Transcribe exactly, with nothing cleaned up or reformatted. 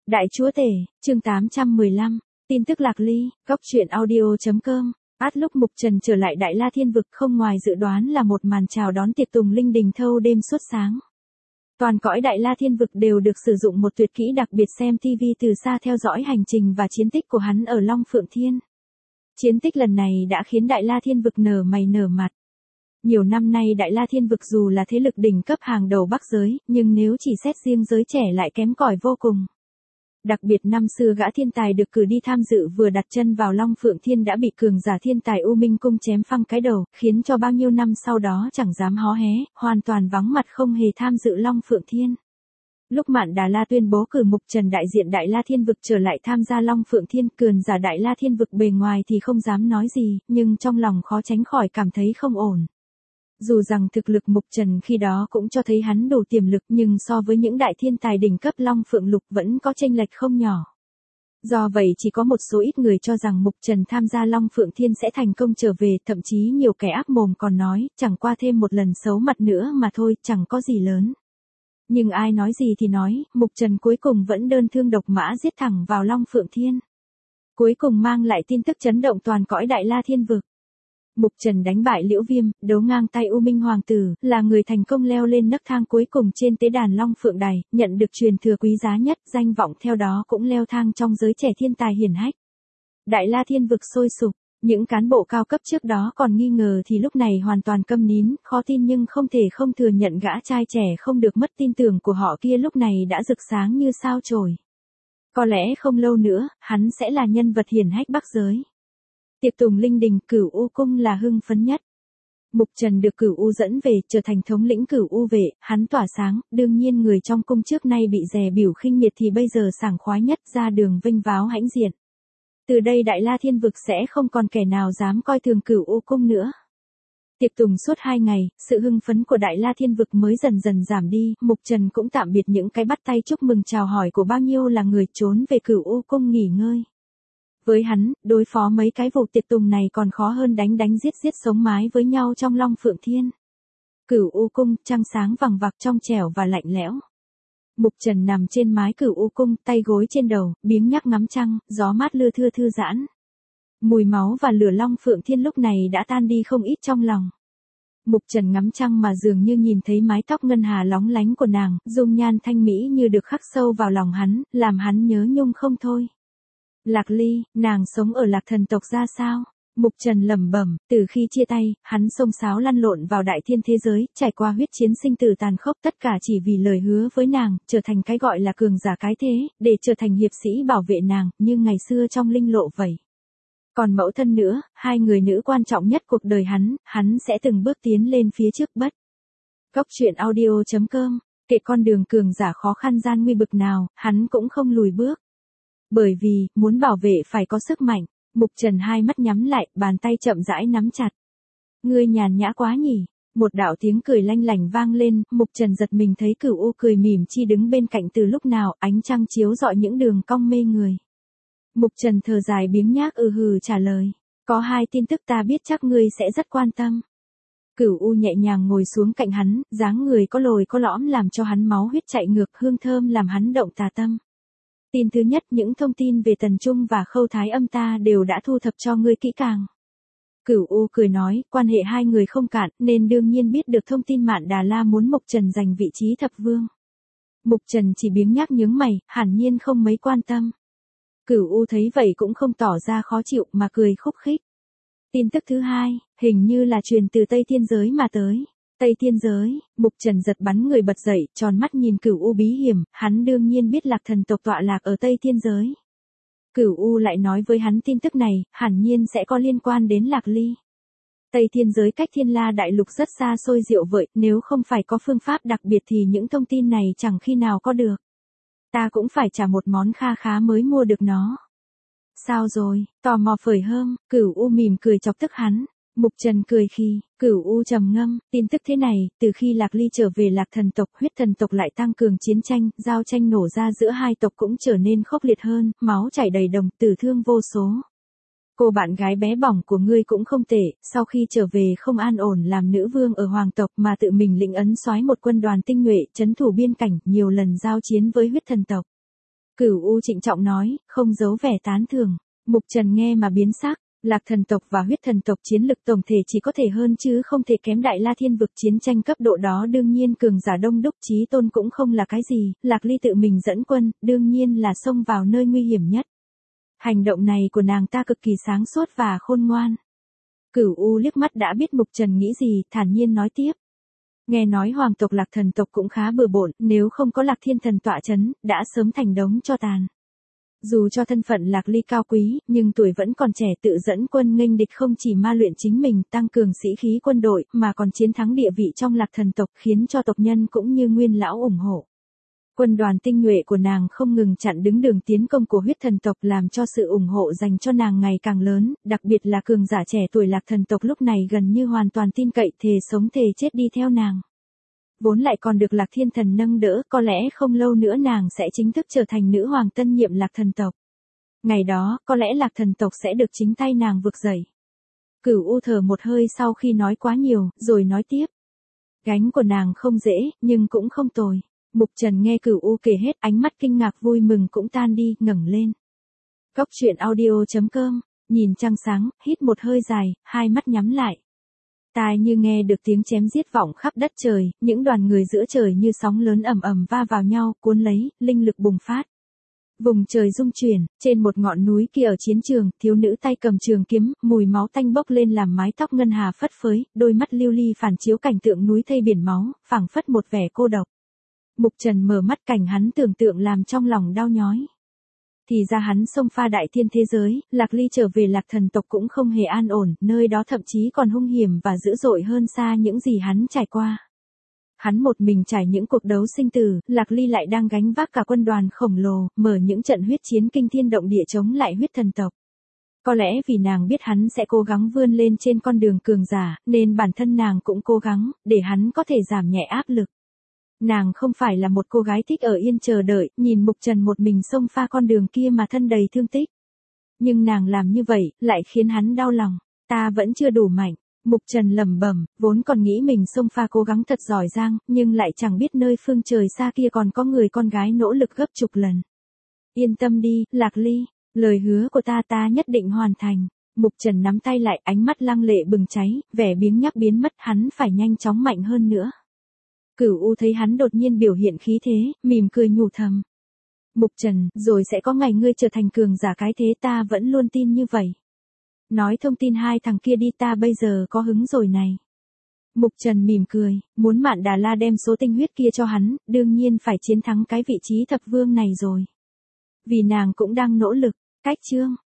Đại chúa tể, chương tám trăm mười lăm, tin tức Lạc Ly, góc truyện audio chấm com. Át lúc Mục Trần trở lại Đại La Thiên Vực không ngoài dự đoán là một màn chào đón tiệc tùng linh đình thâu đêm suốt sáng. Toàn cõi Đại La Thiên Vực đều được sử dụng một tuyệt kỹ đặc biệt xem ti vi từ xa theo dõi hành trình và chiến tích của hắn ở Long Phượng Thiên. Chiến tích lần này đã khiến Đại La Thiên Vực nở mày nở mặt. Nhiều năm nay Đại La Thiên Vực dù là thế lực đỉnh cấp hàng đầu Bắc giới, nhưng nếu chỉ xét riêng giới trẻ lại kém cỏi vô cùng. Đặc biệt năm xưa gã thiên tài được cử đi tham dự vừa đặt chân vào Long Phượng Thiên đã bị cường giả thiên tài U Minh Cung chém phăng cái đầu, khiến cho bao nhiêu năm sau đó chẳng dám hó hé, hoàn toàn vắng mặt không hề tham dự Long Phượng Thiên. Lúc Mạn Đà La tuyên bố cử Mục Trần đại diện Đại La Thiên Vực trở lại tham gia Long Phượng Thiên, cường giả Đại La Thiên Vực bề ngoài thì không dám nói gì, nhưng trong lòng khó tránh khỏi cảm thấy không ổn. Dù rằng thực lực Mục Trần khi đó cũng cho thấy hắn đủ tiềm lực, nhưng so với những đại thiên tài đỉnh cấp Long Phượng Lục vẫn có chênh lệch không nhỏ. Do vậy chỉ có một số ít người cho rằng Mục Trần tham gia Long Phượng Thiên sẽ thành công trở về, thậm chí nhiều kẻ ác mồm còn nói, chẳng qua thêm một lần xấu mặt nữa mà thôi, chẳng có gì lớn. Nhưng ai nói gì thì nói, Mục Trần cuối cùng vẫn đơn thương độc mã giết thẳng vào Long Phượng Thiên. Cuối cùng mang lại tin tức chấn động toàn cõi Đại La Thiên Vực. Mục Trần đánh bại Liễu Viêm, đấu ngang tay U Minh Hoàng Tử, là người thành công leo lên nấc thang cuối cùng trên tế đàn Long Phượng Đài, nhận được truyền thừa quý giá nhất, danh vọng theo đó cũng leo thang trong giới trẻ thiên tài hiển hách. Đại La Thiên Vực sôi sục, những cán bộ cao cấp trước đó còn nghi ngờ thì lúc này hoàn toàn câm nín, khó tin nhưng không thể không thừa nhận gã trai trẻ không được mất tin tưởng của họ kia lúc này đã rực sáng như sao chổi. Có lẽ không lâu nữa, hắn sẽ là nhân vật hiển hách Bắc giới. Tiệc tùng linh đình, Cửu U Cung là hưng phấn nhất. Mục Trần được Cửu U dẫn về, trở thành thống lĩnh Cửu U vệ, hắn tỏa sáng, đương nhiên người trong cung trước nay bị dè bỉu khinh miệt thì bây giờ sảng khoái nhất, ra đường vinh váo hãnh diện. Từ đây Đại La Thiên Vực sẽ không còn kẻ nào dám coi thường Cửu U Cung nữa. Tiệc tùng suốt hai ngày, sự hưng phấn của Đại La Thiên Vực mới dần dần giảm đi, Mục Trần cũng tạm biệt những cái bắt tay chúc mừng chào hỏi của bao nhiêu là người, trốn về Cửu U Cung nghỉ ngơi. Với hắn, đối phó mấy cái vụ tiệc tùng này còn khó hơn đánh đánh giết giết sống mái với nhau trong Long Phượng Thiên. Cửu U Cung, trăng sáng vằng vặc trong trẻo và lạnh lẽo. Mục Trần nằm trên mái Cửu U Cung, tay gối trên đầu, biếng nhác ngắm trăng, gió mát lưa thưa thư giãn. Mùi máu và lửa Long Phượng Thiên lúc này đã tan đi không ít trong lòng. Mục Trần ngắm trăng mà dường như nhìn thấy mái tóc ngân hà lóng lánh của nàng, dung nhan thanh mỹ như được khắc sâu vào lòng hắn, làm hắn nhớ nhung không thôi. Lạc Ly, nàng sống ở Lạc Thần tộc ra sao? Mục Trần lẩm bẩm, từ khi chia tay, hắn xông xáo lăn lộn vào đại thiên thế giới, trải qua huyết chiến sinh tử tàn khốc, tất cả chỉ vì lời hứa với nàng, trở thành cái gọi là cường giả cái thế, để trở thành hiệp sĩ bảo vệ nàng, như ngày xưa trong linh lộ vậy. Còn mẫu thân nữa, hai người nữ quan trọng nhất cuộc đời hắn, hắn sẽ từng bước tiến lên phía trước bất. Góc truyện audio chấm com, kể con đường cường giả khó khăn gian nguy bực nào, hắn cũng không lùi bước. Bởi vì, muốn bảo vệ phải có sức mạnh. Mục Trần hai mắt nhắm lại, bàn tay chậm rãi nắm chặt. Ngươi nhàn nhã quá nhỉ? Một đạo tiếng cười lanh lảnh vang lên, Mục Trần giật mình thấy Cửu U cười mỉm chi đứng bên cạnh từ lúc nào, ánh trăng chiếu rọi những đường cong mê người. Mục Trần thở dài biếng nhác ừ hừ trả lời. Có hai tin tức ta biết chắc ngươi sẽ rất quan tâm. Cửu U nhẹ nhàng ngồi xuống cạnh hắn, dáng người có lồi có lõm làm cho hắn máu huyết chạy ngược, hương thơm làm hắn động tà tâm. Tin thứ nhất, những thông tin về Tần Trung và Khâu Thái Âm ta đều đã thu thập cho ngươi kỹ càng. Cửu U cười nói, quan hệ hai người không cạn, nên đương nhiên biết được thông tin Mạn Đà La muốn Mục Trần giành vị trí thập vương. Mục Trần chỉ biếng nhác nhướng mày, hẳn nhiên không mấy quan tâm. Cửu U thấy vậy cũng không tỏ ra khó chịu mà cười khúc khích. Tin tức thứ hai, hình như là truyền từ Tây Thiên giới mà tới. Tây Thiên giới, Mục Trần giật bắn người bật dậy, tròn mắt nhìn Cửu U bí hiểm, hắn đương nhiên biết Lạc Thần tộc tọa lạc ở Tây Thiên giới. Cửu U lại nói với hắn tin tức này, hẳn nhiên sẽ có liên quan đến Lạc Ly. Tây Thiên giới cách Thiên La Đại Lục rất xa xôi diệu vợi, nếu không phải có phương pháp đặc biệt thì những thông tin này chẳng khi nào có được. Ta cũng phải trả một món kha khá mới mua được nó. Sao rồi, tò mò phởi hơm, Cửu U mỉm cười chọc tức hắn. Mục Trần cười khi, Cửu U trầm ngâm, tin tức thế này, từ khi Lạc Ly trở về Lạc Thần tộc, huyết thần tộc lại tăng cường chiến tranh, giao tranh nổ ra giữa hai tộc cũng trở nên khốc liệt hơn, máu chảy đầy đồng, tử thương vô số. Cô bạn gái bé bỏng của ngươi cũng không tệ, sau khi trở về không an ổn làm nữ vương ở hoàng tộc mà tự mình lĩnh ấn soái một quân đoàn tinh nhuệ, trấn thủ biên cảnh, nhiều lần giao chiến với huyết thần tộc. Cửu U trịnh trọng nói, không giấu vẻ tán thưởng. Mục Trần nghe mà biến sắc, Lạc thần tộc và huyết thần tộc chiến lực tổng thể chỉ có thể hơn chứ không thể kém Đại La Thiên vực, chiến tranh cấp độ đó đương nhiên cường giả đông đúc, chí tôn cũng không là cái gì, Lạc Ly tự mình dẫn quân, đương nhiên là xông vào nơi nguy hiểm nhất. Hành động này của nàng ta cực kỳ sáng suốt và khôn ngoan. Cửu U liếc mắt đã biết Mục Trần nghĩ gì, thản nhiên nói tiếp. Nghe nói hoàng tộc Lạc thần tộc cũng khá bừa bộn, nếu không có Lạc Thiên thần tọa chấn, đã sớm thành đống tro tàn. Dù cho thân phận Lạc Ly cao quý, nhưng tuổi vẫn còn trẻ, tự dẫn quân nghênh địch không chỉ ma luyện chính mình, tăng cường sĩ khí quân đội, mà còn chiến thắng địa vị trong Lạc thần tộc, khiến cho tộc nhân cũng như nguyên lão ủng hộ. Quân đoàn tinh nhuệ của nàng không ngừng chặn đứng đường tiến công của huyết thần tộc, làm cho sự ủng hộ dành cho nàng ngày càng lớn, đặc biệt là cường giả trẻ tuổi Lạc thần tộc lúc này gần như hoàn toàn tin cậy, thề sống thề chết đi theo nàng. Vốn lại còn được Lạc Thiên thần nâng đỡ, có lẽ không lâu nữa nàng sẽ chính thức trở thành nữ hoàng tân nhiệm Lạc thần tộc. Ngày đó, có lẽ Lạc thần tộc sẽ được chính tay nàng vực dậy. Cửu U thở một hơi sau khi nói quá nhiều, rồi nói tiếp. Gánh của nàng không dễ, nhưng cũng không tồi. Mục Trần nghe Cửu U kể hết, ánh mắt kinh ngạc vui mừng cũng tan đi, ngẩng lên. Cốc truyện audio chấm com, nhìn trăng sáng, hít một hơi dài, hai mắt nhắm lại. Tai như nghe được tiếng chém giết vọng khắp đất trời, những đoàn người giữa trời như sóng lớn ầm ầm va vào nhau, cuốn lấy, linh lực bùng phát. Vùng trời rung chuyển, trên một ngọn núi kia ở chiến trường, thiếu nữ tay cầm trường kiếm, mùi máu tanh bốc lên làm mái tóc ngân hà phất phới, đôi mắt lưu ly phản chiếu cảnh tượng núi thây biển máu, phảng phất một vẻ cô độc. Mục Trần mở mắt, cảnh hắn tưởng tượng làm trong lòng đau nhói. Thì ra hắn xông pha đại thiên thế giới, Lạc Ly trở về Lạc thần tộc cũng không hề an ổn, nơi đó thậm chí còn hung hiểm và dữ dội hơn xa những gì hắn trải qua. Hắn một mình trải những cuộc đấu sinh tử, Lạc Ly lại đang gánh vác cả quân đoàn khổng lồ, mở những trận huyết chiến kinh thiên động địa chống lại huyết thần tộc. Có lẽ vì nàng biết hắn sẽ cố gắng vươn lên trên con đường cường giả, nên bản thân nàng cũng cố gắng, để hắn có thể giảm nhẹ áp lực. Nàng không phải là một cô gái thích ở yên chờ đợi, nhìn Mục Trần một mình xông pha con đường kia mà thân đầy thương tích. Nhưng nàng làm như vậy, lại khiến hắn đau lòng. Ta vẫn chưa đủ mạnh. Mục Trần lẩm bẩm, vốn còn nghĩ mình xông pha cố gắng thật giỏi giang, nhưng lại chẳng biết nơi phương trời xa kia còn có người con gái nỗ lực gấp chục lần. Yên tâm đi, Lạc Ly, lời hứa của ta ta nhất định hoàn thành. Mục Trần nắm tay lại, ánh mắt lăng lệ bừng cháy, vẻ biếng nhác biến mất, hắn phải nhanh chóng mạnh hơn nữa. Cửu U thấy hắn đột nhiên biểu hiện khí thế, mỉm cười nhủ thầm. Mục Trần, rồi sẽ có ngày ngươi trở thành cường giả cái thế, ta vẫn luôn tin như vậy. Nói thông tin hai thằng kia đi, ta bây giờ có hứng rồi này. Mục Trần mỉm cười, muốn Mạn Đà La đem số tinh huyết kia cho hắn, đương nhiên phải chiến thắng cái vị trí thập vương này rồi. Vì nàng cũng đang nỗ lực, cách chương.